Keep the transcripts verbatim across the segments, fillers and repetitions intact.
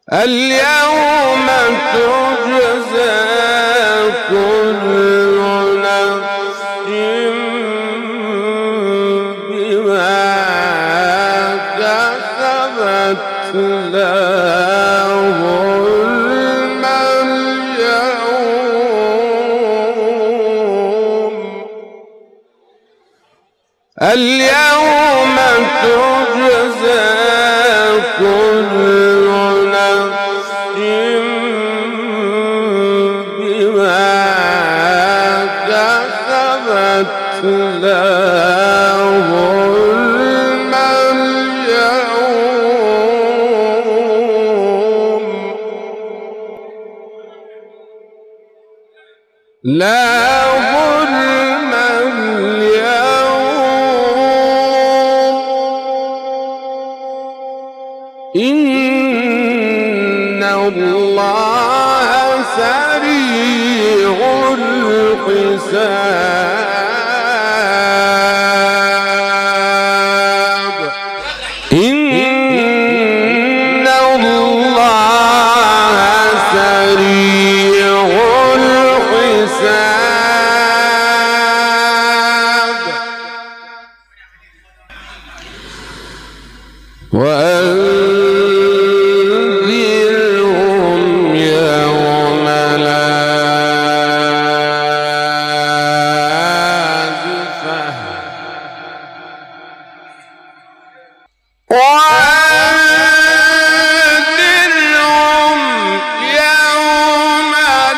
اليوم تجزى كل نفس بما كسبت لا ظلم اليوم. اليوم تجزى كل لا ظلم اليوم. لا ظلم اليوم. إن الله سريع الحساب. إن الله سريع الحساب. وأنذرهم يوم الآزفة. وأنذرهم يوم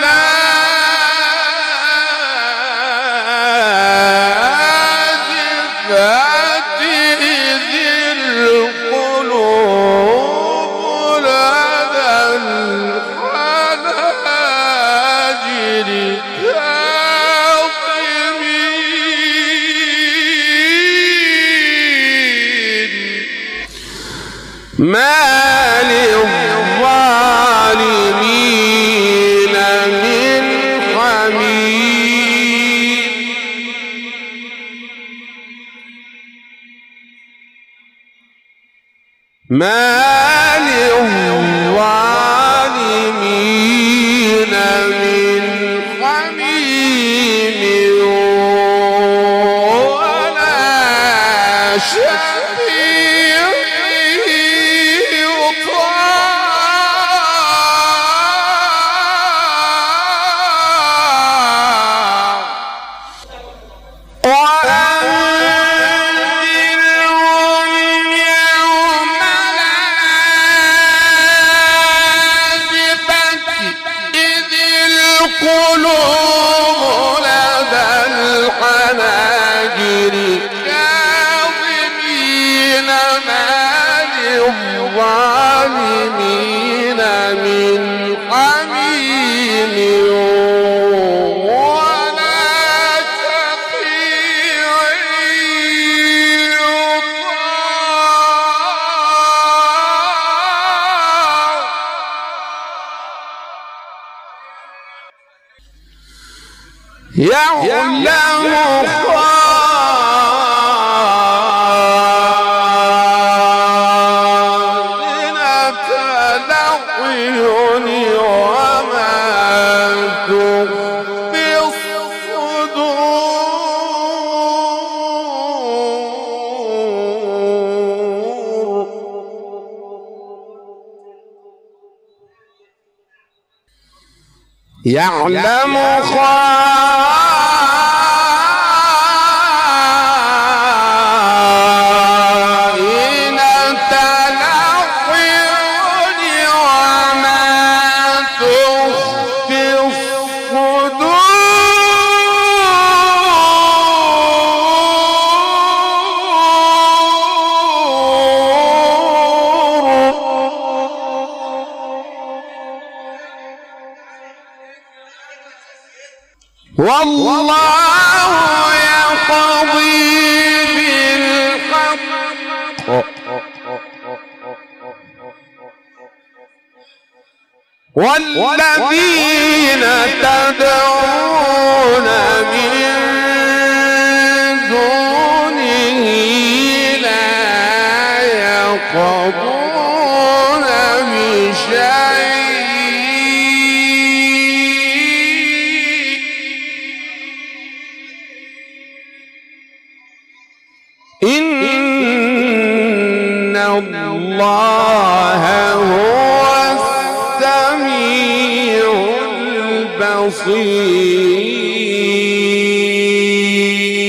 الآزفة إذ القلوب لدى الحناجر كاظمين ما للظالمين من حميم. ما للظالمين من حميم ولا شفيع يطاع. وأنذرهم يوم الآزفة إذ القلوب لدى الحناجر كاظمين ما للظالمين من حميم ولا شفيع يطاع. يعلم خائنة الأعين وما تخفي الصدور. يعلم خائنة الأعين وما تخفي الصدور. والله يقضي بالحق والذين تدعون من دونه لا يقضون بشيء الله هو السميع البصير.